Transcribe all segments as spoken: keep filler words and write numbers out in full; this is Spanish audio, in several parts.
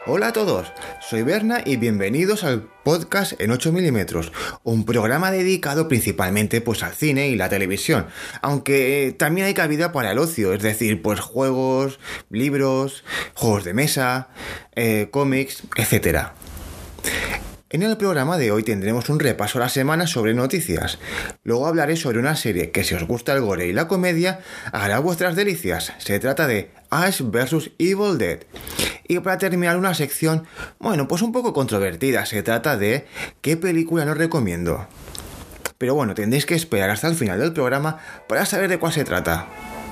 Hola a todos, soy Berna y bienvenidos al podcast en ocho milímetros, un programa dedicado principalmente pues al cine y la televisión, aunque también hay cabida para el ocio, es decir, pues juegos, libros, juegos de mesa, eh, cómics, etcétera. En el programa de hoy tendremos un repaso a la semana sobre noticias. Luego hablaré sobre una serie que, si os gusta el gore y la comedia, hará vuestras delicias. Se trata de Ash versus. Evil Dead. Y para terminar, una sección, bueno, pues un poco controvertida. Se trata de ¿qué película no recomiendo? Pero bueno, tendréis que esperar hasta el final del programa para saber de cuál se trata.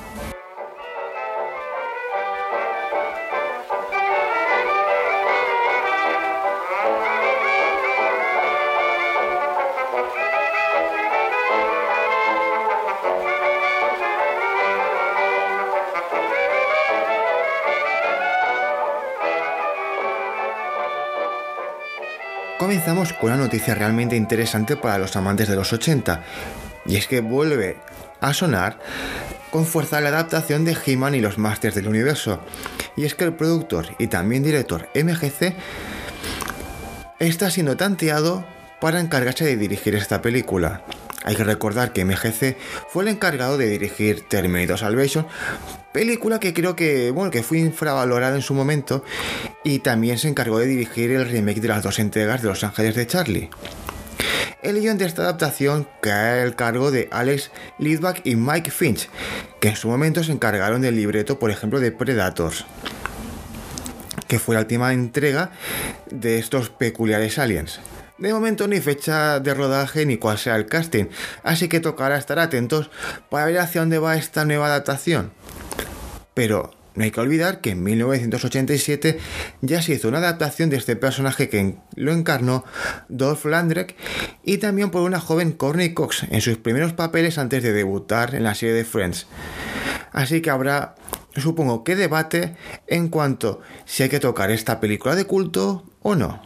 Comenzamos con una noticia realmente interesante para los amantes de los ochenta, y es que vuelve a sonar con fuerza la adaptación de He-Man y los Masters del Universo, y es que el productor y también director M G C está siendo tanteado para encargarse de dirigir esta película. Hay que recordar que M G C fue el encargado de dirigir Terminator Salvation, película que creo que, bueno, que fue infravalorada en su momento, y también se encargó de dirigir el remake de las dos entregas de Los Ángeles de Charlie. El guion de esta adaptación cae al cargo de Alex Lidback y Mike Finch, que en su momento se encargaron del libreto, por ejemplo, de Predators, que fue la última entrega de estos peculiares aliens. De momento ni fecha de rodaje ni cuál sea el casting, así que tocará estar atentos para ver hacia dónde va esta nueva adaptación. Pero no hay que olvidar que en mil novecientos ochenta y siete ya se hizo una adaptación de este personaje que lo encarnó Dolph Lundgren, y también por una joven Courtney Cox en sus primeros papeles antes de debutar en la serie de Friends. Así que habrá, supongo que debate en cuanto si hay que tocar esta película de culto o no.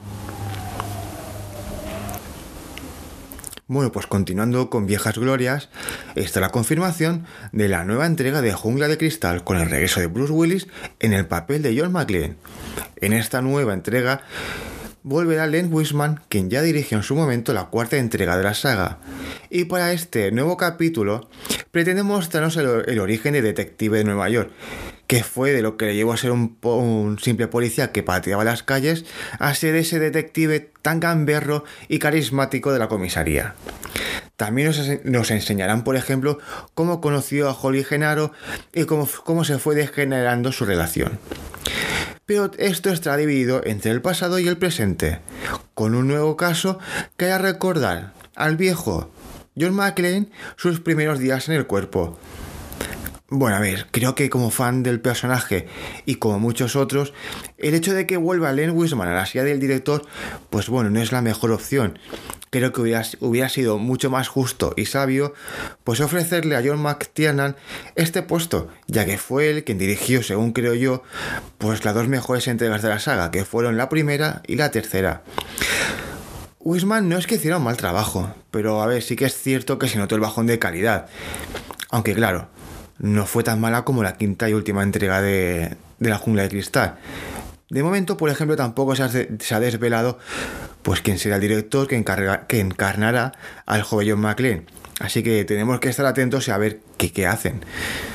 Bueno, pues continuando con viejas glorias, está la confirmación de la nueva entrega de Jungla de Cristal con el regreso de Bruce Willis en el papel de John McClane. En esta nueva entrega volverá Len Wiseman, quien ya dirigió en su momento la cuarta entrega de la saga. Y para este nuevo capítulo pretende mostrarnos el, el origen de Detective de Nueva York, que fue de lo que le llevó a ser un, un simple policía que pateaba las calles a ser ese detective tan gamberro y carismático de la comisaría. También nos, nos enseñarán, por ejemplo, cómo conoció a Holly Genaro y cómo, cómo se fue degenerando su relación. Pero esto estará dividido entre el pasado y el presente, con un nuevo caso que hará recordar al viejo John McClane sus primeros días en el cuerpo. Bueno, a ver, creo que como fan del personaje y como muchos otros, el hecho de que vuelva Len Wiseman a la silla del director, pues bueno, no es la mejor opción. Creo que hubiera, hubiera sido mucho más justo y sabio pues ofrecerle a John McTiernan este puesto, ya que fue él quien dirigió, según creo yo, pues las dos mejores entregas de la saga, que fueron la primera y la tercera. Wiseman no es que hiciera un mal trabajo, pero a ver, sí que es cierto que se notó el bajón de calidad. Aunque claro, no fue tan mala como la quinta y última entrega de, de la Jungla de Cristal. De momento, por ejemplo, tampoco se ha, se ha desvelado pues quién será el director que, encarga, que encarnará al joven John McClane. Así que tenemos que estar atentos y a ver qué, qué hacen.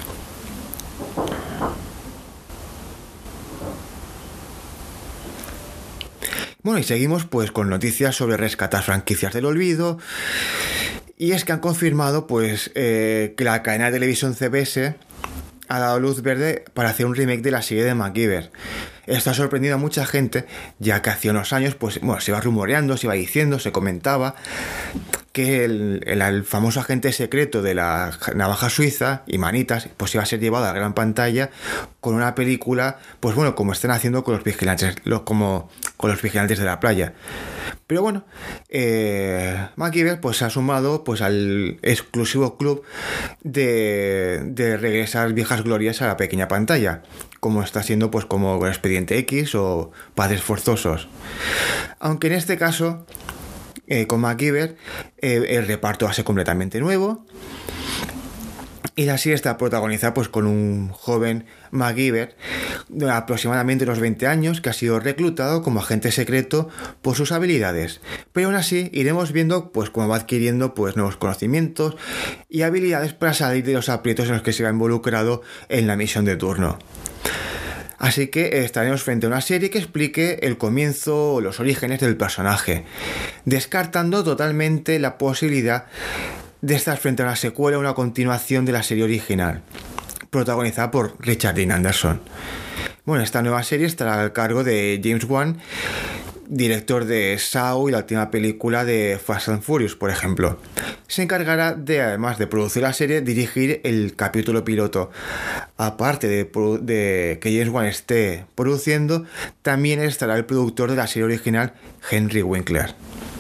Bueno, y seguimos pues con noticias sobre rescatar franquicias del olvido. Y es que han confirmado pues eh, que la cadena de televisión C B S ha dado luz verde para hacer un remake de la serie de MacGyver. Esto ha sorprendido a mucha gente, ya que hace unos años pues, bueno, se iba rumoreando, se iba diciendo, se comentaba que el, el, el famoso agente secreto de la navaja suiza y Manitas pues iba a ser llevado a la gran pantalla con una película, pues bueno, como están haciendo con los vigilantes, los, como con los vigilantes de la playa. Pero bueno, eh, MacGyver pues se ha sumado pues al exclusivo club de, de regresar viejas glorias a la pequeña pantalla, como está siendo pues como Expediente X o Padres Forzosos. Aunque en este caso, eh, con MacGyver, eh, el reparto va a ser completamente nuevo. Y la serie está protagonizada pues con un joven MacGyver de aproximadamente unos veinte años que ha sido reclutado como agente secreto por sus habilidades. Pero aún así iremos viendo pues cómo va adquiriendo pues nuevos conocimientos y habilidades para salir de los aprietos en los que se va involucrado en la misión de turno. Así que estaremos frente a una serie que explique el comienzo o los orígenes del personaje, descartando totalmente la posibilidad de estar frente a una secuela o una continuación de la serie original, protagonizada por Richard Dean Anderson. Bueno, esta nueva serie estará al cargo de James Wan, director de Saw y la última película de Fast and Furious, por ejemplo. Se encargará de, además de producir la serie, dirigir el capítulo piloto. Aparte de, de que James Wan esté produciendo, también estará el productor de la serie original, Henry Winkler.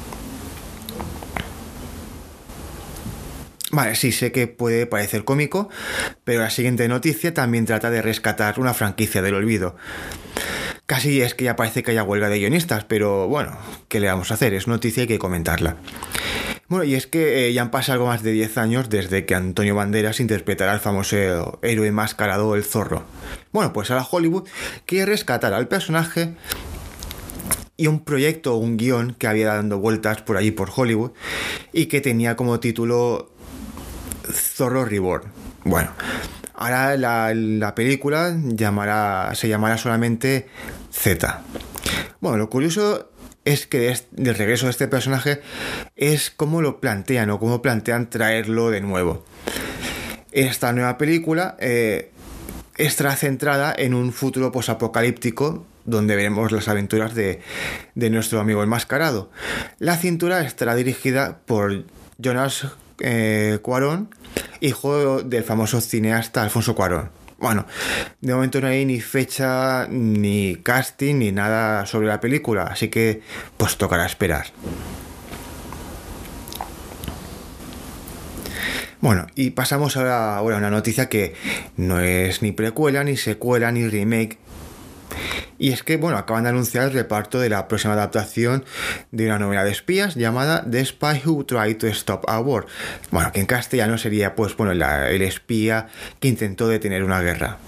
Vale, sí, sé que puede parecer cómico, pero la siguiente noticia también trata de rescatar una franquicia del olvido. Casi es que ya parece que haya huelga de guionistas, pero bueno, ¿qué le vamos a hacer? Es noticia y hay que comentarla. Bueno, y es que eh, ya han pasado algo más de diez años desde que Antonio Banderas interpretara al famoso héroe enmascarado El Zorro. Bueno, pues ahora Hollywood quiere rescatar al personaje y un proyecto o un guión que había dando vueltas por allí por Hollywood y que tenía como título Zorro Reborn. Bueno, ahora la, la película llamará, se llamará solamente Z. Bueno, lo curioso es que es, del regreso de este personaje es cómo lo plantean o cómo plantean traerlo de nuevo. Esta nueva película eh, estará centrada en un futuro posapocalíptico donde veremos las aventuras de, de nuestro amigo enmascarado. La cintura estará dirigida por Jonas eh, Cuarón, hijo del famoso cineasta Alfonso Cuarón. Bueno, de momento no hay ni fecha, ni casting, ni nada sobre la película, así que pues tocará esperar. Bueno, y pasamos ahora, ahora a una noticia que no es ni precuela, ni secuela, ni remake. Y es que, bueno, acaban de anunciar el reparto de la próxima adaptación de una novela de espías llamada The Spy Who Tried to Stop a War. Bueno, que en castellano sería, pues, bueno, la, el espía que intentó detener una guerra.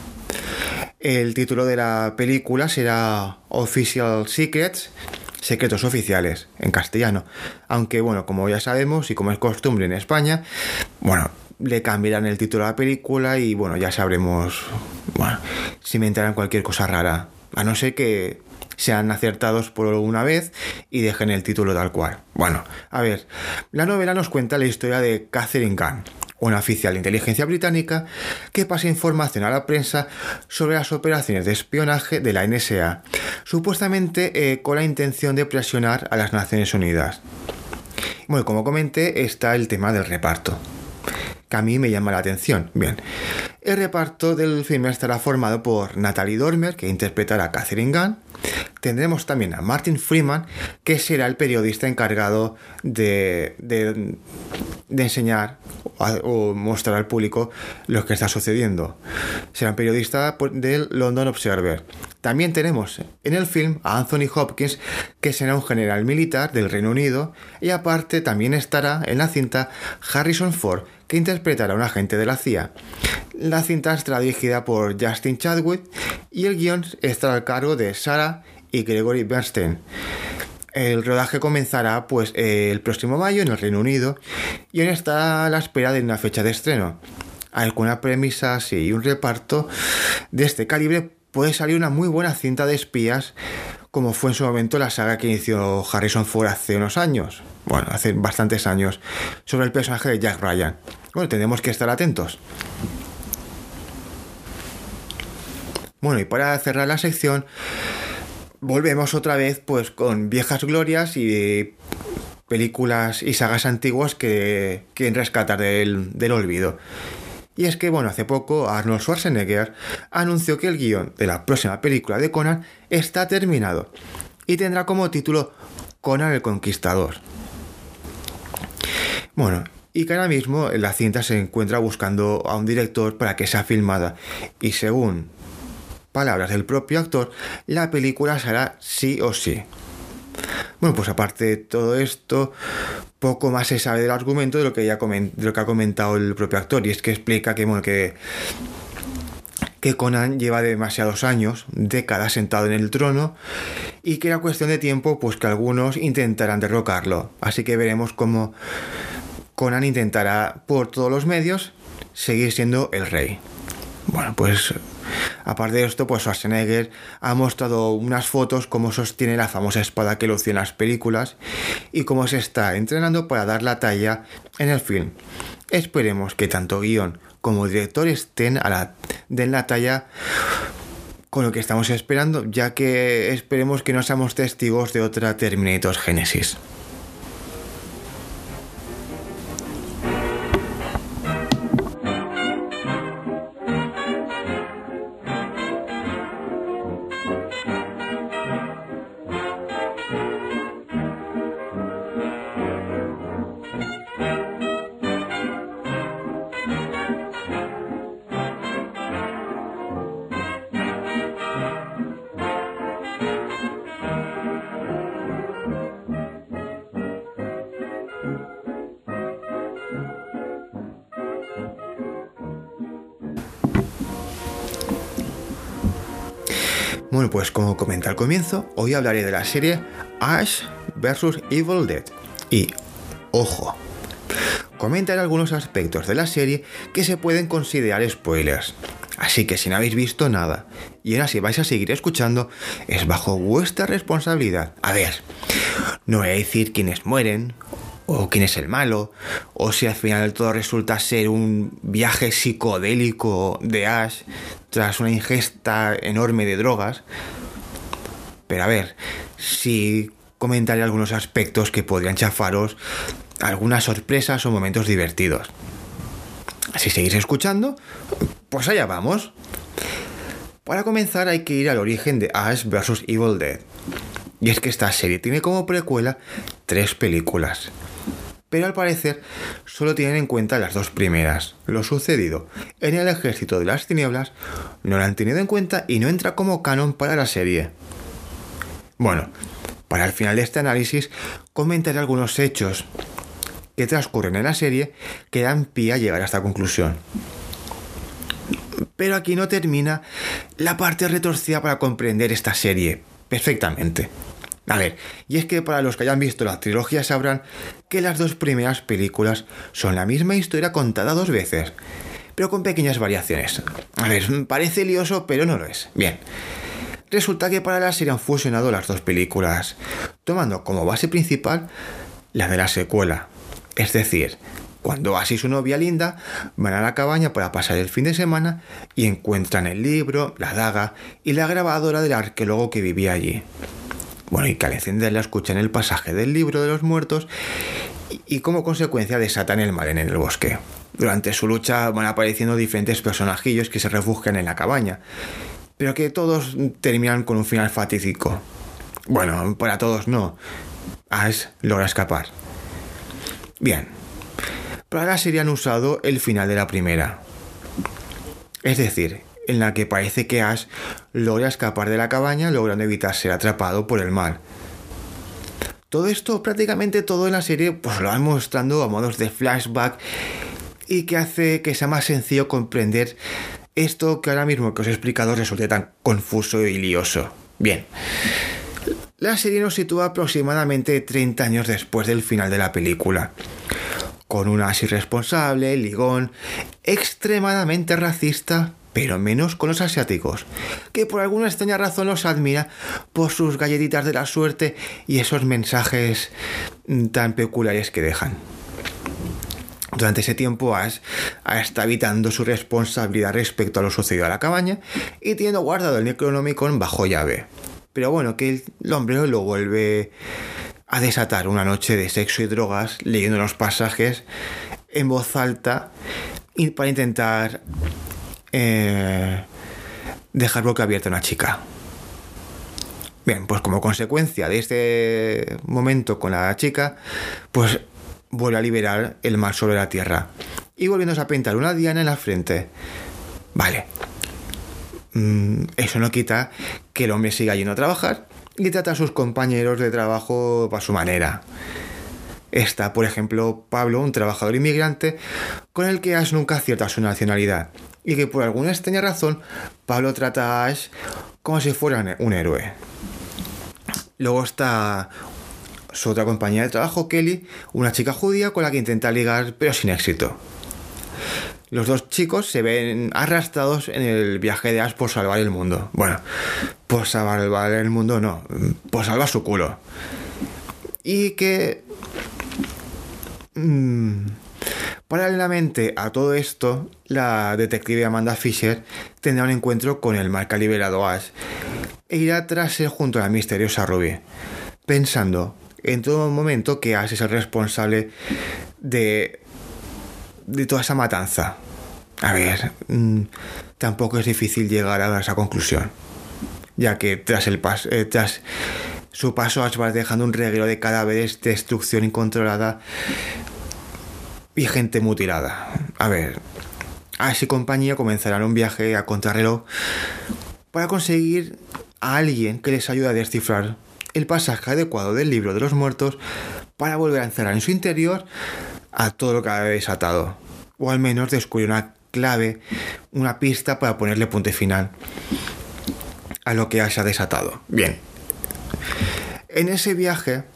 El título de la película será Official Secrets, Secretos Oficiales, en castellano. Aunque, bueno, como ya sabemos y como es costumbre en España, bueno, le cambiarán el título a la película y, bueno, ya sabremos, bueno, si me entrarán cualquier cosa rara. A no ser que sean acertados por una vez y dejen el título tal cual. Bueno, a ver, la novela nos cuenta la historia de Catherine Gunn, una oficial de inteligencia británica que pasa información a la prensa sobre las operaciones de espionaje de la N S A, supuestamente eh, con la intención de presionar a las Naciones Unidas. Bueno, como comenté, está el tema del reparto, que a mí me llama la atención. Bien, el reparto del filme estará formado por Natalie Dormer, que interpretará a Catherine Gunn. Tendremos también a Martin Freeman, que será el periodista encargado de, de, de enseñar o, o mostrar al público lo que está sucediendo. Será un periodista del London Observer. También tenemos en el film a Anthony Hopkins, que será un general militar del Reino Unido, y aparte también estará en la cinta Harrison Ford, que interpretará a un agente de la C I A. La cinta estará dirigida por Justin Chadwick y el guión estará al cargo de Sarah y Gregory Bernstein. El rodaje comenzará pues el próximo mayo en el Reino Unido y aún está a la espera de una fecha de estreno. Alguna premisa así y un reparto de este calibre puede salir una muy buena cinta de espías, como fue en su momento la saga que inició Harrison Ford hace unos años, bueno, hace bastantes años, sobre el personaje de Jack Ryan. Bueno, tenemos que estar atentos. Bueno, y para cerrar la sección, volvemos otra vez pues con viejas glorias y películas y sagas antiguas que quieren rescatar del, del olvido. Y es que, bueno, hace poco Arnold Schwarzenegger anunció que el guión de la próxima película de Conan está terminado y tendrá como título Conan el Conquistador. Bueno, y que ahora mismo la cinta se encuentra buscando a un director para que sea filmada y, según palabras del propio actor, la película será sí o sí. Bueno, pues aparte de todo esto, poco más se sabe del argumento de lo que ya coment- de lo que ha comentado el propio actor, y es que explica que, bueno, que que Conan lleva demasiados años, décadas sentado en el trono, y que era cuestión de tiempo pues que algunos intentaran derrocarlo. Así que veremos cómo Conan intentará por todos los medios seguir siendo el rey. Bueno, pues aparte de esto, pues Schwarzenegger ha mostrado unas fotos cómo sostiene la famosa espada que lució en las películas y cómo se está entrenando para dar la talla en el film. Esperemos que tanto guión como director estén a la, den la talla con lo que estamos esperando, ya que esperemos que no seamos testigos de otra Terminator Genesis. Bueno, pues como comenté al comienzo, hoy hablaré de la serie Ash versus. Evil Dead. Y, ojo, comentaré algunos aspectos de la serie que se pueden considerar spoilers. Así que si no habéis visto nada y ahora si vais a seguir escuchando, es bajo vuestra responsabilidad. A ver, no voy a decir quiénes mueren, o quién es el malo, o si al final todo resulta ser un viaje psicodélico de Ash tras una ingesta enorme de drogas. Pero a ver, sí comentaré algunos aspectos que podrían chafaros algunas sorpresas o momentos divertidos. Si seguís escuchando, pues allá vamos. Para comenzar hay que ir al origen de Ash versus. Evil Dead. Y es que esta serie tiene como precuela tres películas, pero al parecer solo tienen en cuenta las dos primeras. Lo sucedido en el Ejército de las Tinieblas no lo han tenido en cuenta y no entra como canon para la serie. Bueno, para el final de este análisis comentaré algunos hechos que transcurren en la serie que dan pie a llegar a esta conclusión. Pero aquí no termina la parte retorcida para comprender esta serie perfectamente. A ver, y es que para los que hayan visto la trilogía sabrán que las dos primeras películas son la misma historia contada dos veces, pero con pequeñas variaciones. A ver, parece lioso, pero no lo es. Bien, resulta que para la serie han fusionado las dos películas, tomando como base principal la de la secuela. Es decir, cuando Ash y su novia Linda van a la cabaña para pasar el fin de semana y encuentran el libro, la daga y la grabadora del arqueólogo que vivía allí. Bueno, y que al encenderla escuchan el pasaje del libro de los muertos y, y como consecuencia desatan el mal en el bosque. Durante su lucha van apareciendo diferentes personajillos que se refugian en la cabaña, pero que todos terminan con un final fatídico. Bueno, para todos no. Ash logra escapar. Bien, para la serie han usado el final de la primera. Es decir, en la que parece que Ash logra escapar de la cabaña logrando evitar ser atrapado por el mal. Todo esto, prácticamente todo en la serie, pues lo van mostrando a modos de flashback y que hace que sea más sencillo comprender esto que ahora mismo que os he explicado resulte tan confuso y lioso. Bien, la serie nos sitúa aproximadamente treinta años después del final de la película, con un Ash irresponsable, ligón, extremadamente racista, pero menos con los asiáticos, que por alguna extraña razón los admira por sus galletitas de la suerte y esos mensajes tan peculiares que dejan. Durante ese tiempo Ash está evitando su responsabilidad respecto a lo sucedido a la cabaña y teniendo guardado el Necronomicon bajo llave. Pero bueno, que el hombre lo vuelve a desatar una noche de sexo y drogas leyendo los pasajes en voz alta y para intentar Eh, dejar boca abierta a una chica. Bien, pues como consecuencia de este momento con la chica, pues vuelve a liberar el mal sobre la tierra y volviéndose a pintar una diana en la frente. Vale, mm, eso no quita que el hombre siga yendo a trabajar y trata a sus compañeros de trabajo a su manera. Está, por ejemplo, Pablo, un trabajador inmigrante con el que Ash nunca acierta su nacionalidad y que por alguna extraña razón Pablo trata a Ash como si fuera un héroe. Luego está su otra compañera de trabajo, Kelly, una chica judía con la que intenta ligar pero sin éxito. Los dos chicos se ven arrastrados en el viaje de Ash por salvar el mundo. Bueno, por salvar el mundo no, por salvar su culo. Y que... Mmm, paralelamente a todo esto, la detective Amanda Fisher tendrá un encuentro con el mal calibrado Ash e irá tras él junto a la misteriosa Ruby, pensando en todo momento que Ash es el responsable de... de toda esa matanza. A ver, mmm, tampoco es difícil llegar a esa conclusión, ya que tras el paso, eh, tras su paso Ash va dejando un reguero de cadáveres, destrucción incontrolada y gente mutilada. A ver, Ash y compañía comenzarán un viaje a contrarreloj para conseguir a alguien que les ayude a descifrar el pasaje adecuado del libro de los muertos para volver a encerrar en su interior a todo lo que ha desatado, o al menos descubrir una clave, una pista para ponerle punto final a lo que Ash ha desatado. Bien, en ese viaje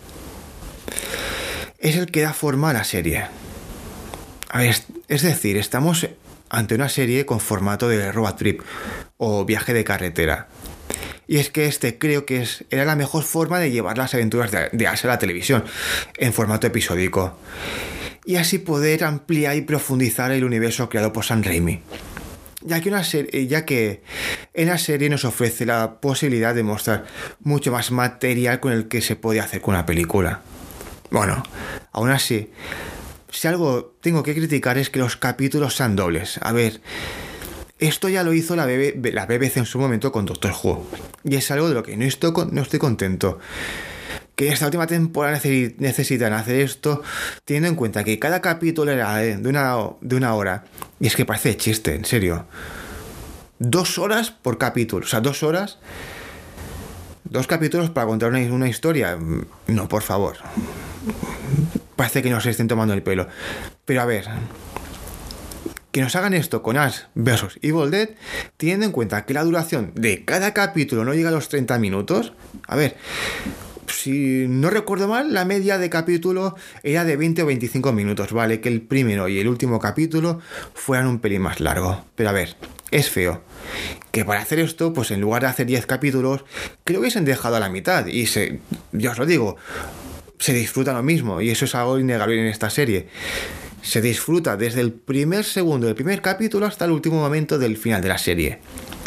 es el que da forma a la serie. A ver, es decir, estamos ante una serie con formato de road trip o viaje de carretera. Y es que este creo que es, era la mejor forma de llevar las aventuras de, de Ash a la televisión, en formato episódico. Y así poder ampliar y profundizar el universo creado por Sam Raimi. Ya que, una serie, ya que en la serie nos ofrece la posibilidad de mostrar mucho más material con el que se puede hacer con una película. Bueno, aún así, si algo tengo que criticar es que los capítulos sean dobles. A ver, esto ya lo hizo la, B B, la B B C en su momento con Doctor Who. Y es algo de lo que no estoy, no estoy contento. Que esta última temporada necesitan hacer esto teniendo en cuenta que cada capítulo era de una, de una hora. Y es que parece chiste, en serio. Dos horas por capítulo. O sea, dos horas. Dos capítulos para contar una, una historia. No, por favor. Parece que nos estén tomando el pelo. Pero a ver, que nos hagan esto con Ash versus Evil Dead, teniendo en cuenta que la duración de cada capítulo no llega a los treinta minutos. A ver, si no recuerdo mal, la media de capítulo era de veinte o veinticinco minutos, vale, que el primero y el último capítulo fueran un pelín más largo. Pero a ver, es feo que para hacer esto, pues en lugar de hacer diez capítulos, creo que se han dejado a la mitad. Y se, ya os lo digo, se disfruta lo mismo, y eso es algo innegable en esta serie. Se disfruta desde el primer segundo del primer capítulo hasta el último momento del final de la serie.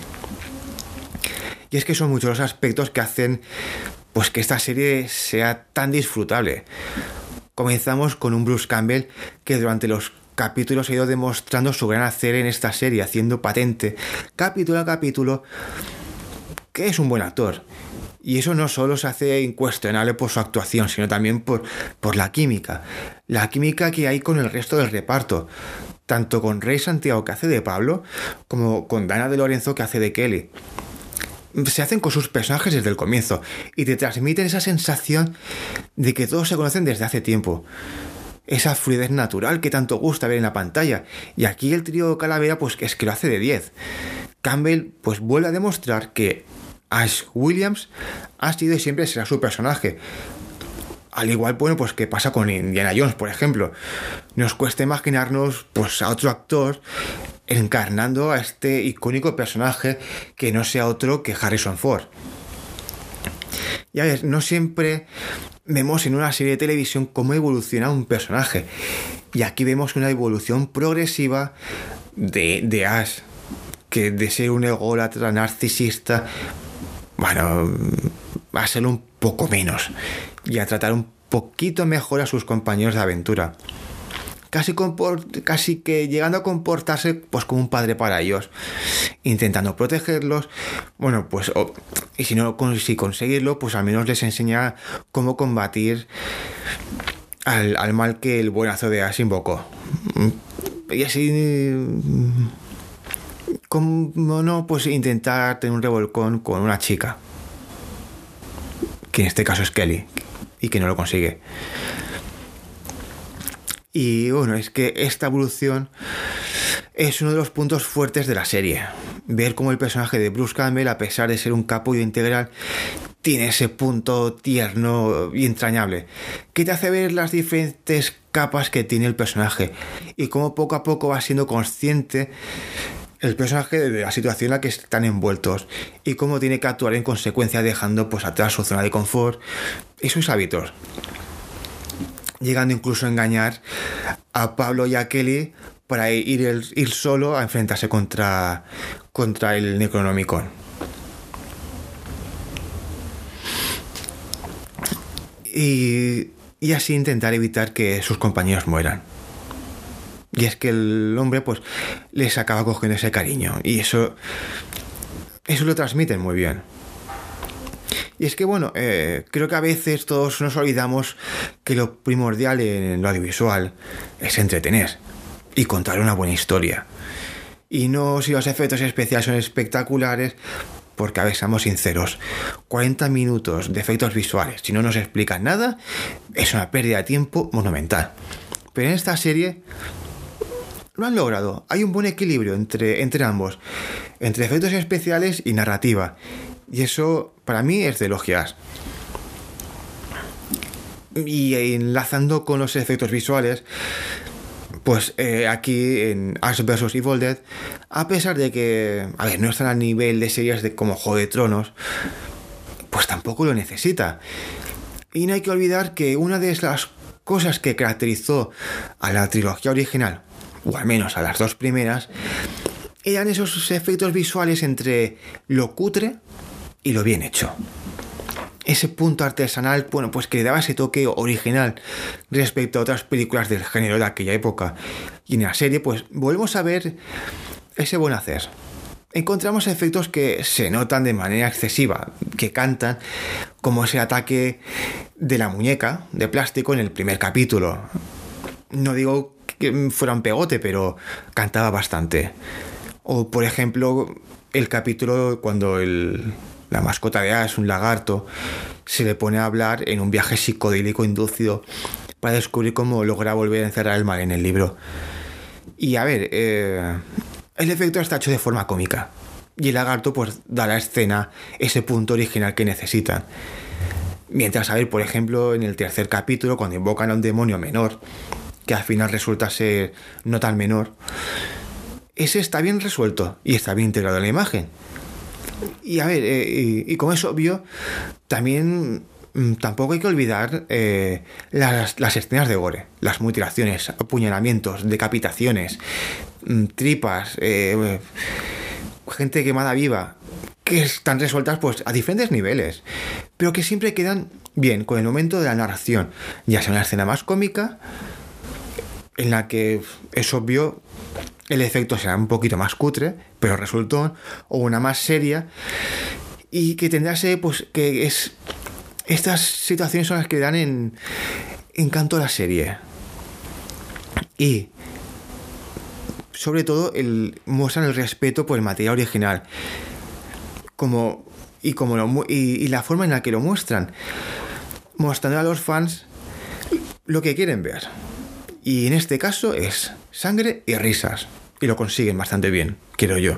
Y es que son muchos los aspectos que hacen pues que esta serie sea tan disfrutable. Comenzamos con un Bruce Campbell que durante los capítulos ha ido demostrando su gran hacer en esta serie, haciendo patente capítulo a capítulo que es un buen actor. Y eso no solo se hace incuestionable por su actuación, sino también por, por la química. La química que hay con el resto del reparto. Tanto con Rey Santiago, que hace de Pablo, como con Dana de Lorenzo, que hace de Kelly. Se hacen con sus personajes desde el comienzo y te transmiten esa sensación de que todos se conocen desde hace tiempo. Esa fluidez natural que tanto gusta ver en la pantalla. Y aquí el trío Calavera pues es que lo hace de diez. Campbell pues vuelve a demostrar que Ash Williams ha sido y siempre será su personaje. Al igual, bueno, pues que pasa con Indiana Jones, por ejemplo. Nos cuesta imaginarnos pues a otro actor encarnando a este icónico personaje que no sea otro que Harrison Ford. Y a ver, no siempre vemos en una serie de televisión cómo evoluciona un personaje. Y aquí vemos una evolución progresiva de, de Ash, que de ser un ególatra narcisista, bueno, va a ser un poco menos y a tratar un poquito mejor a sus compañeros de aventura. Casi, comport- casi que llegando a comportarse pues como un padre para ellos, intentando protegerlos. Bueno, pues oh, y si no si conseguirlo, pues al menos les enseña cómo combatir al, al mal que el buenazo de Ash invocó. Y así, como no, pues intentar tener un revolcón con una chica, que en este caso es Kelly, y que no lo consigue. Y bueno, es que esta evolución es uno de los puntos fuertes de la serie. Ver cómo el personaje de Bruce Campbell, a pesar de ser un capullo integral, tiene ese punto tierno y entrañable, que te hace ver las diferentes capas que tiene el personaje y cómo poco a poco va siendo consciente el personaje de la situación en la que están envueltos y cómo tiene que actuar en consecuencia, dejando pues atrás su zona de confort y sus hábitos, llegando incluso a engañar a Pablo y a Kelly para ir, el, ir solo a enfrentarse contra, contra el Necronomicon. Y, y así intentar evitar que sus compañeros mueran. Y es que el hombre pues les acaba cogiendo ese cariño y eso eso lo transmiten muy bien. Y es que bueno, eh, creo que a veces todos nos olvidamos que lo primordial en lo audiovisual es entretener y contar una buena historia. Y no si los efectos especiales son espectaculares, porque a ver, seamos sinceros, cuarenta minutos de efectos visuales si no nos explican nada es una pérdida de tiempo monumental. Pero en esta serie lo han logrado. Hay un buen equilibrio entre, entre ambos, entre efectos especiales y narrativa, y eso para mí es de elogiar. Y enlazando con los efectos visuales, pues eh, aquí en Ash versus. Evil Dead, a pesar de que, a ver, no están al nivel de series de como Juego de Tronos, pues tampoco lo necesita. Y no hay que olvidar que una de las cosas que caracterizó a la trilogía original, o al menos a las dos primeras, eran esos efectos visuales entre lo cutre y lo bien hecho. Ese punto artesanal, bueno, pues que le daba ese toque original respecto a otras películas del género de aquella época. Y en la serie, pues volvemos a ver ese buen hacer. Encontramos efectos que se notan de manera excesiva, que cantan, como ese ataque de la muñeca de plástico en el primer capítulo. No digo que fuera un pegote, pero cantaba bastante. O por ejemplo, el capítulo cuando el... la mascota de Ash, un lagarto, se le pone a hablar en un viaje psicodélico inducido para descubrir cómo logra volver a encerrar el mal en el libro. Y a ver, eh, el efecto está hecho de forma cómica. Y el lagarto pues da a la escena ese punto original que necesitan. Mientras, a ver, por ejemplo, en el tercer capítulo, cuando invocan a un demonio menor, que al final resulta ser no tan menor, ese está bien resuelto y está bien integrado en la imagen. Y a ver, eh, y, y como es obvio, también mmm, tampoco hay que olvidar eh, las, las escenas de gore, las mutilaciones, apuñalamientos, decapitaciones, mmm, tripas, eh, gente quemada viva, que están resueltas pues a diferentes niveles, pero que siempre quedan bien con el momento de la narración, ya sea una escena más cómica, en la que es obvio el efecto será un poquito más cutre, pero resultó, o una más seria, y que tendrá ese, pues, que es... Estas situaciones son las que dan en encanto a la serie. Y, sobre todo, el, muestran el respeto por el material original. Como, y, como lo, y, y la forma en la que lo muestran. Mostrando a los fans lo que quieren ver. Y en este caso es sangre y risas. Y lo consiguen bastante bien, quiero yo.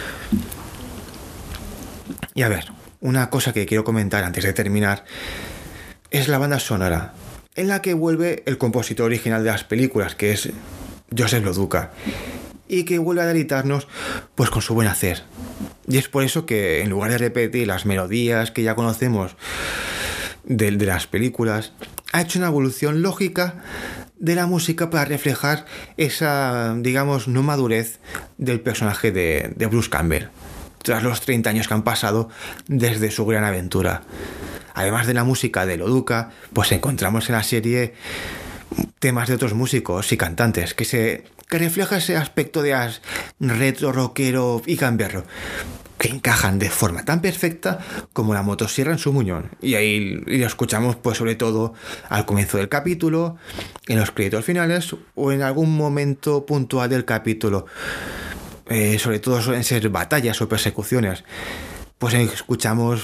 Y a ver, una cosa que quiero comentar antes de terminar es la banda sonora, en la que vuelve el compositor original de las películas, que es Joseph Loduca, y que vuelve a deleitarnos pues con su buen hacer. Y es por eso que en lugar de repetir las melodías que ya conocemos de, de las películas, ha hecho una evolución lógica de la música para reflejar esa, digamos, no madurez del personaje de, de Bruce Campbell, tras los treinta años que han pasado desde su gran aventura. Además de la música de Loduca, pues encontramos en la serie temas de otros músicos y cantantes que se que refleja ese aspecto de as retro, rockero y gamberro, que encajan de forma tan perfecta como la motosierra en su muñón. Y ahí y lo escuchamos pues sobre todo al comienzo del capítulo, en los créditos finales o en algún momento puntual del capítulo. Eh, sobre todo suelen ser batallas o persecuciones. Pues escuchamos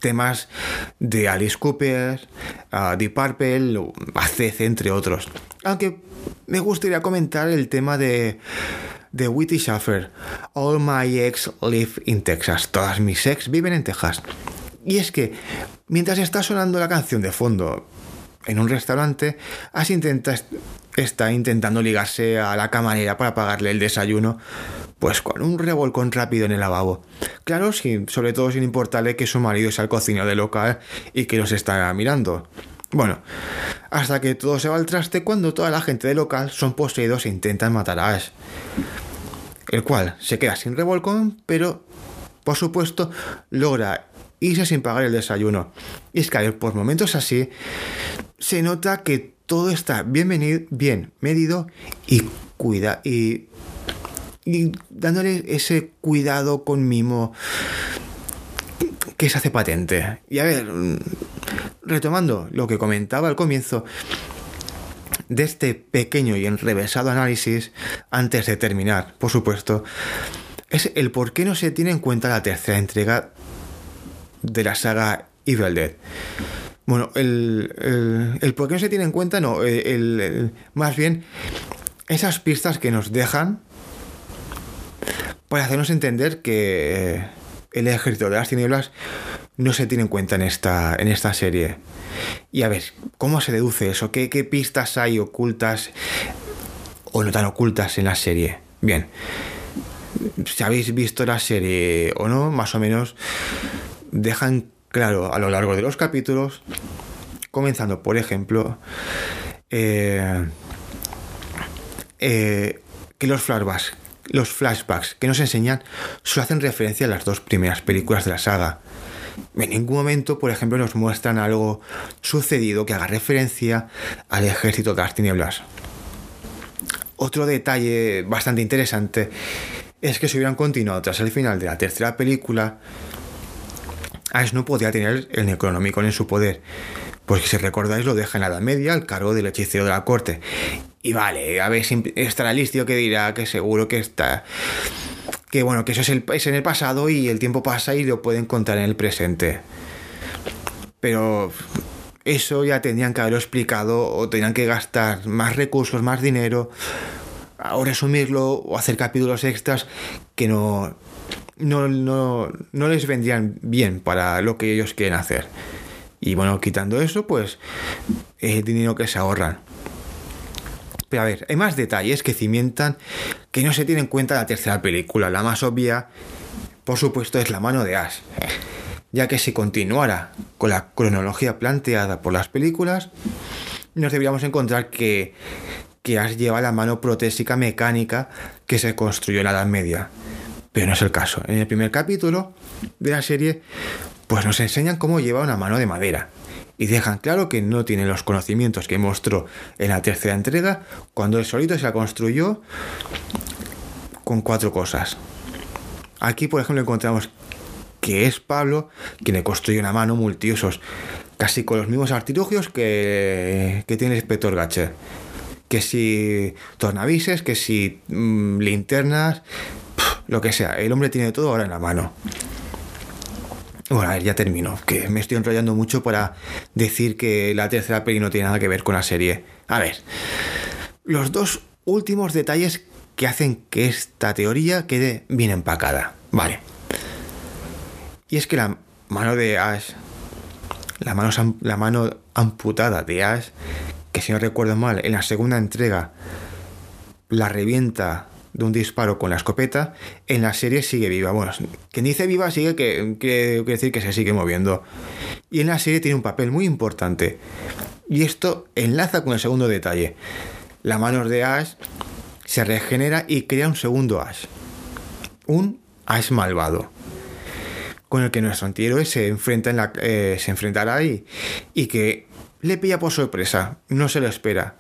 temas de Alice Cooper, uh, Deep Purple, A C C, entre otros. Aunque me gustaría comentar el tema de, de Whitey Schaffer, All My Ex Live in Texas. Todas mis ex viven en Texas. Y es que, mientras está sonando la canción de fondo en un restaurante, Ash intenta, está intentando ligarse a la camarera para pagarle el desayuno, pues con un revolcón rápido en el lavabo. Claro, sin, sobre todo sin importarle que su marido sea el cocinero del local y que los está mirando. Bueno, hasta que todo se va al traste cuando toda la gente del local son poseídos e intentan matar a Ash, el cual se queda sin revolcón, pero por supuesto logra irse sin pagar el desayuno. Y es que a ver, por momentos así se nota que todo está bien, venido, bien medido y cuida y, y dándole ese cuidado con mimo que se hace patente. Y a ver, retomando lo que comentaba al comienzo de este pequeño y enrevesado análisis, antes de terminar, por supuesto, es el por qué no se tiene en cuenta la tercera entrega de la saga Evil Dead. Bueno, el, el, el por qué no se tiene en cuenta, no, el, el, el, más bien esas pistas que nos dejan para hacernos entender que eh, el ejército de las tinieblas no se tiene en cuenta en esta, en esta serie. Y a ver, ¿cómo se deduce eso? ¿Qué, qué pistas hay ocultas o no tan ocultas en la serie? Bien, si habéis visto la serie o no, más o menos dejan claro a lo largo de los capítulos, comenzando por ejemplo eh, eh, que los flashbacks los flashbacks que nos enseñan solo hacen referencia a las dos primeras películas de la saga. En ningún momento, por ejemplo, nos muestran algo sucedido que haga referencia al ejército de las tinieblas. Otro detalle bastante interesante es que si hubieran continuado tras el final de la tercera película, Ash no podía tener el Necronomicon en su poder, porque si recordáis lo deja en la Edad Media al cargo del hechicero de la corte. Y vale, a ver, estará listo que dirá que seguro que está... que bueno, que eso es, el, es en el pasado y el tiempo pasa y lo pueden encontrar en el presente. Pero eso ya tendrían que haberlo explicado o tenían que gastar más recursos, más dinero, o resumirlo o hacer capítulos extras que no... No, no, no les vendrían bien para lo que ellos quieren hacer. Y bueno, quitando eso, pues es el dinero que se ahorran. Pero a ver, hay más detalles que cimentan que no se tienen en cuenta en la tercera película. La más obvia, por supuesto, es la mano de Ash, ya que si continuara con la cronología planteada por las películas, nos deberíamos encontrar que, que Ash lleva la mano protésica mecánica que se construyó en la Edad Media. Pero no es el caso. En el primer capítulo de la serie, pues nos enseñan cómo lleva una mano de madera. Y dejan claro que no tiene los conocimientos que mostró en la tercera entrega, cuando él solito se la construyó con cuatro cosas. Aquí, por ejemplo, encontramos que es Pablo quien le construye una mano multiusos, casi con los mismos artilugios que, que tiene el inspector Gadget. Que si tornavises, que si mmm, linternas... lo que sea, el hombre tiene todo ahora en la mano. Bueno, a ver, ya termino, que me estoy enrollando mucho para decir que la tercera peli no tiene nada que ver con la serie. A ver, los dos últimos detalles que hacen que esta teoría quede bien empacada. Vale. Y es que la mano de Ash, la mano, la mano amputada de Ash, que si no recuerdo mal, en la segunda entrega la revienta de un disparo con la escopeta, en la serie sigue viva. Bueno, quien dice viva sigue que quiere decir que se sigue moviendo. Y en la serie tiene un papel muy importante. Y esto enlaza con el segundo detalle. La mano de Ash se regenera y crea un segundo Ash. Un Ash malvado. Con el que nuestro antihéroe se enfrenta en la, eh, se enfrentará y, y que le pilla por sorpresa. No se lo espera.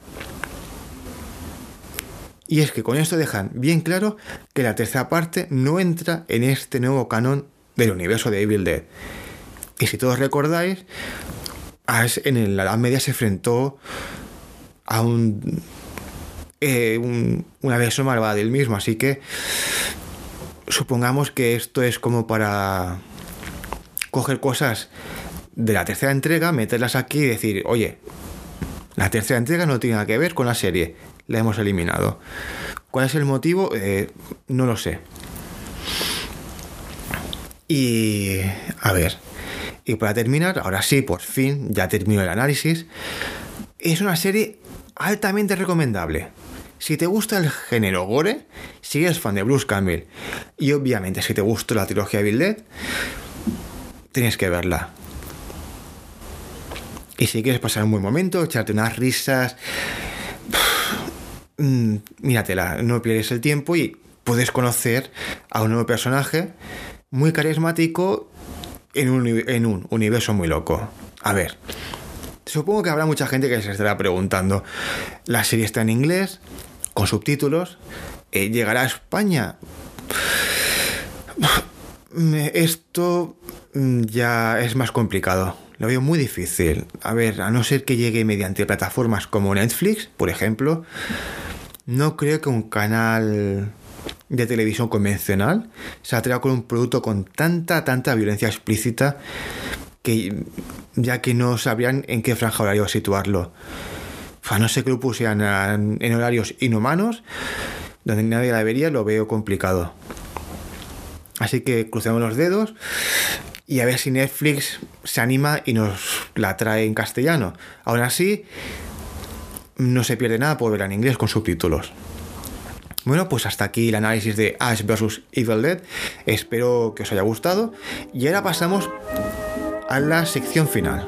Y es que con esto dejan bien claro que la tercera parte no entra en este nuevo canon del universo de Evil Dead. Y si todos recordáis, Ash en la Edad Media se enfrentó a un, eh, un una versión malvada del mismo, así que supongamos que esto es como para coger cosas de la tercera entrega, meterlas aquí y decir, oye, la tercera entrega no tiene nada que ver con la serie, la hemos eliminado. ¿Cuál es el motivo? Eh, no lo sé. Y a ver, y para terminar, ahora sí, por fin, ya termino el análisis. Es una serie altamente recomendable. Si te gusta el género gore, si eres fan de Bruce Campbell y obviamente si te gustó la trilogía Evil Dead, tienes que verla. Y si quieres pasar un buen momento, echarte unas risas, mmm, míratela, no pierdes el tiempo y puedes conocer a un nuevo personaje muy carismático en un, en un universo muy loco. A ver, supongo que habrá mucha gente que se estará preguntando, la serie está en inglés, con subtítulos, eh, ¿llegará a España? Esto ya es más complicado. Lo veo muy difícil. A ver, a no ser que llegue mediante plataformas como Netflix, por ejemplo, no creo que un canal de televisión convencional se atreva con un producto con tanta, tanta violencia explícita que ya que no sabrían en qué franja horario situarlo. A no ser que lo pusieran en horarios inhumanos, donde nadie la vería, lo veo complicado. Así que crucemos los dedos y a ver si Netflix se anima y nos la trae en castellano. Aún así, no se pierde nada por verla en inglés con subtítulos. Bueno, pues hasta aquí el análisis de Ash versus. Evil Dead. Espero que os haya gustado. Y ahora pasamos a la sección final.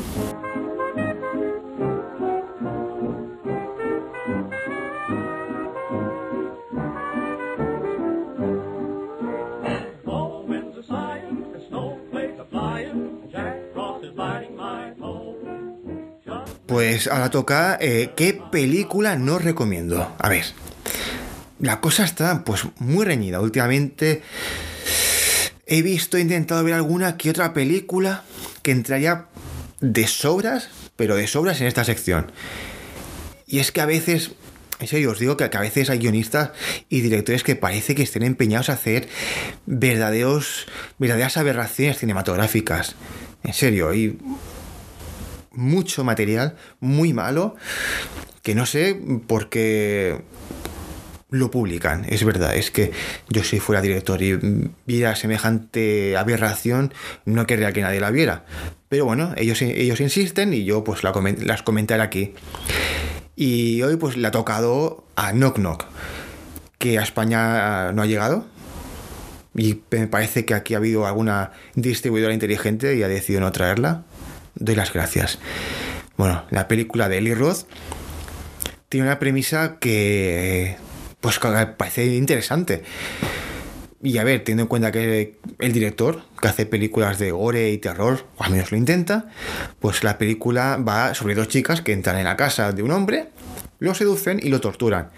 Pues ahora toca eh, ¿qué película no recomiendo? A ver, la cosa está pues muy reñida. Últimamente he visto, he intentado ver alguna que otra película que entraría de sobras, pero de sobras en esta sección. Y es que a veces, en serio os digo que a veces hay guionistas y directores que parece que estén empeñados a hacer verdaderos, verdaderas aberraciones cinematográficas. En serio, y mucho material muy malo que no sé por qué lo publican. Es verdad, es que yo si fuera director y viera semejante aberración no querría que nadie la viera, pero bueno, ellos, ellos insisten y yo pues la coment- las comentaré aquí. Y hoy pues le ha tocado a Knock Knock, que a España no ha llegado y me parece que aquí ha habido alguna distribuidora inteligente y ha decidido no traerla. Doy las gracias. Bueno, la película de Eli Roth tiene una premisa que pues parece interesante. Y a ver, teniendo en cuenta que el director, que hace películas de gore y terror, o al menos lo intenta, pues la película va sobre dos chicas que entran en la casa de un hombre, lo seducen y lo torturan.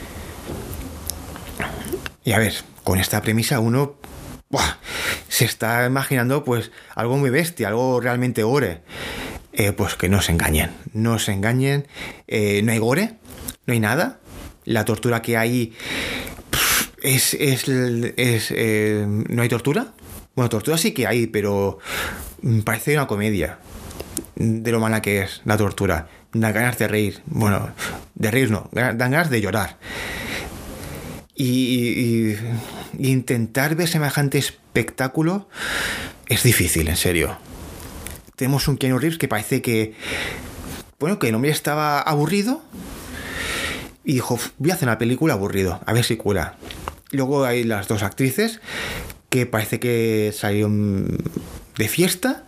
Y a ver, con esta premisa uno ¡buah! Se está imaginando pues algo muy bestia, algo realmente gore. Eh, pues que no se engañen, no se engañen. Eh, no hay gore, no hay nada. La tortura que hay pff, es, es, es eh, no hay tortura. Bueno, tortura sí que hay, pero parece una comedia de lo mala que es la tortura. Dan ganas de reír, bueno, de reír no, dan ganas de llorar. Y, y, y intentar ver semejante espectáculo es difícil, en serio. Tenemos un Keanu Reeves que parece que, bueno, que el hombre estaba aburrido y dijo, voy a hacer una película aburrido, a ver si cura. Luego hay las dos actrices que parece que salieron de fiesta,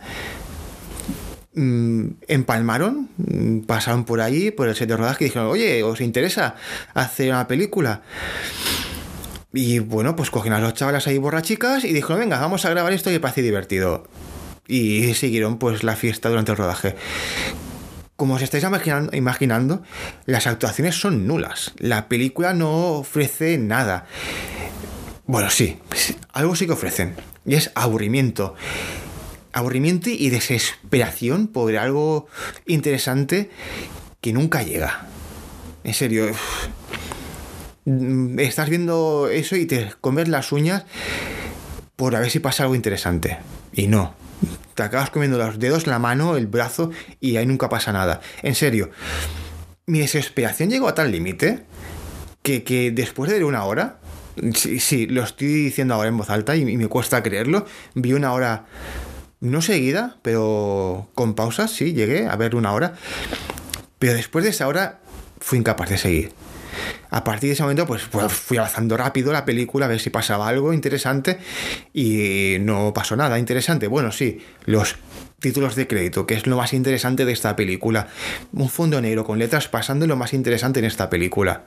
empalmaron, pasaron por ahí, por el set de rodaje y dijeron, oye, ¿os interesa hacer una película? Y bueno, pues cogieron a los chavalas ahí borrachicas y dijeron, venga, vamos a grabar esto que parece divertido. Y siguieron pues la fiesta durante el rodaje. Como os estáis imaginando, imaginando, las actuaciones son nulas. La película no ofrece nada. Bueno, sí, algo sí que ofrecen. Y es aburrimiento. Aburrimiento y desesperación por algo interesante que nunca llega. En serio, uff. Estás viendo eso y te comes las uñas por a ver si pasa algo interesante. Y no, te acabas comiendo los dedos, la mano, el brazo y ahí nunca pasa nada. En serio, mi desesperación llegó a tal límite que, que después de una hora, sí, sí, lo estoy diciendo ahora en voz alta y, y me cuesta creerlo, vi una hora, no seguida, pero con pausas, sí, llegué a ver una hora, pero después de esa hora fui incapaz de seguir. A partir de ese momento pues, pues fui avanzando rápido la película a ver si pasaba algo interesante y no pasó nada interesante. Bueno, sí, los títulos de crédito, que es lo más interesante de esta película. Un fondo negro con letras pasando lo más interesante en esta película.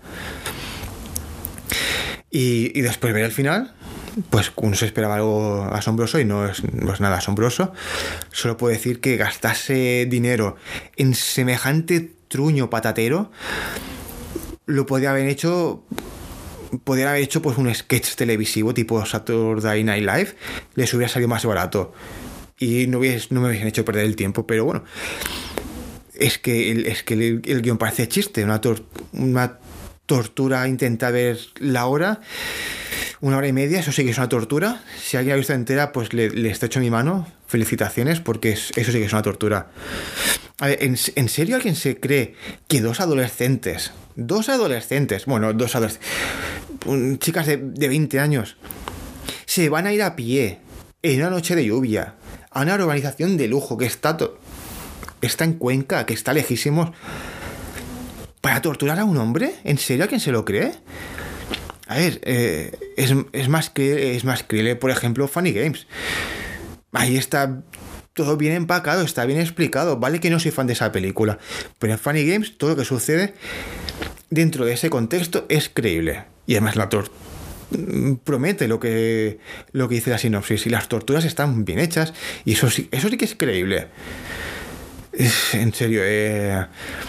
Y, y después ver el final, pues uno se esperaba algo asombroso y no es, no es nada asombroso. Solo puedo decir que gastase dinero en semejante truño patatero lo podía haber hecho, podría haber hecho pues un sketch televisivo tipo Saturday Night Live, les hubiera salido más barato y no, hubies, no me hubiesen hecho perder el tiempo, pero bueno, es que el, es que el, el guión parece chiste, una, tor, una tortura intentar ver la hora, una hora y media, eso sí que es una tortura. Si alguien la ha visto entera, pues le, le estrecho mi mano, felicitaciones, porque es, eso sí que es una tortura. A ver, ¿en, ¿en serio alguien se cree que dos adolescentes, dos adolescentes, bueno, dos adolescentes, chicas de, de veinte años, se van a ir a pie en una noche de lluvia a una urbanización de lujo que está, to- está en Cuenca, que está lejísimos, para torturar a un hombre? ¿En serio alguien se lo cree? A ver, eh, es, es, más que, es más creíble, por ejemplo, Funny Games. Ahí está todo bien empacado, está bien explicado. Vale que no soy fan de esa película, pero en Funny Games todo lo que sucede dentro de ese contexto es creíble. Y además la tor- promete lo que, lo que dice la sinopsis. Y las torturas están bien hechas. Y eso sí, eso sí que es creíble. Es, en serio, eh...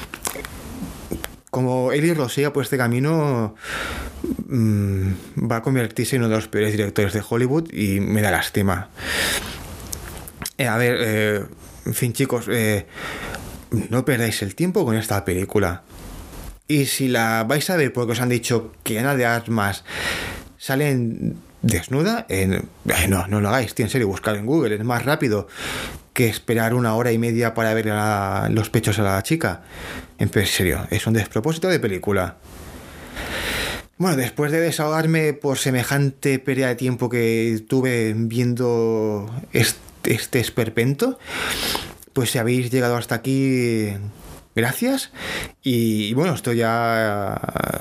como Eli Roth siga por este camino, mmm, va a convertirse en uno de los peores directores de Hollywood y me da lástima. Eh, a ver, eh, en fin, chicos, eh, no perdáis el tiempo con esta película. Y si la vais a ver porque os han dicho que Ana de Armas sale desnuda, eh, no, no lo hagáis, tío, en serio, buscad en Google, es más rápido que esperar una hora y media para ver la, los pechos a la chica. En serio, es un despropósito de película. Bueno, después de desahogarme por semejante pérdida de tiempo que tuve viendo este, este esperpento, pues si habéis llegado hasta aquí, gracias. Y, y bueno, esto ya...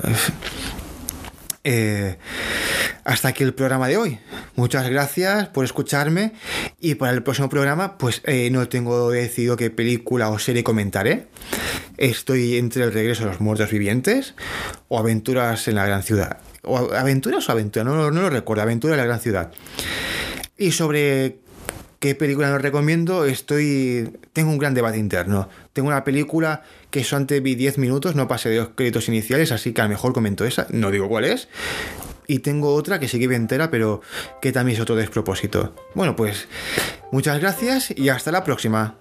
Eh, hasta aquí el programa de hoy. Muchas gracias por escucharme y para el próximo programa pues eh, no tengo decidido qué película o serie comentaré. Estoy entre El regreso de los muertos vivientes o Aventuras en la gran ciudad. O Aventuras o Aventura, no, no lo recuerdo. Aventura en la gran ciudad. Y sobre qué película no recomiendo, estoy tengo un gran debate interno. Tengo una película que solamente vi diez minutos, no pasé de los créditos iniciales, así que a lo mejor comento esa, no digo cuál es. Y tengo otra que sí que vi entera, pero que también es otro despropósito. Bueno, pues muchas gracias y hasta la próxima.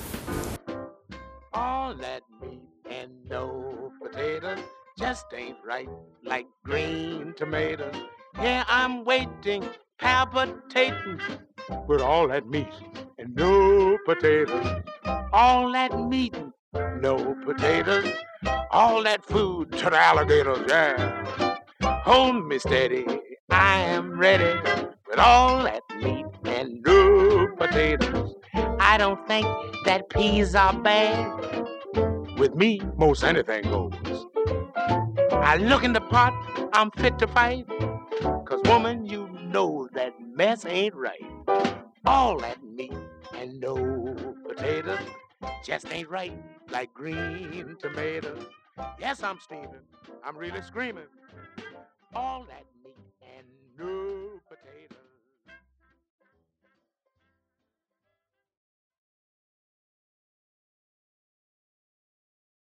All that meat and no potatoes just ain't right, like green tomatoes. Yeah, I'm waiting, palpitating, with all that meat and no potatoes. All that meat, no potatoes. All that food to the alligators, yeah. Hold me steady, I am ready, with all that meat and no potatoes. I don't think that peas are bad. With me, most anything goes. I look in the pot, I'm fit to fight. Cause woman, you know that mess ain't right. All that meat and no potatoes just ain't right, like green tomatoes. Yes, I'm steaming, I'm really screaming. All that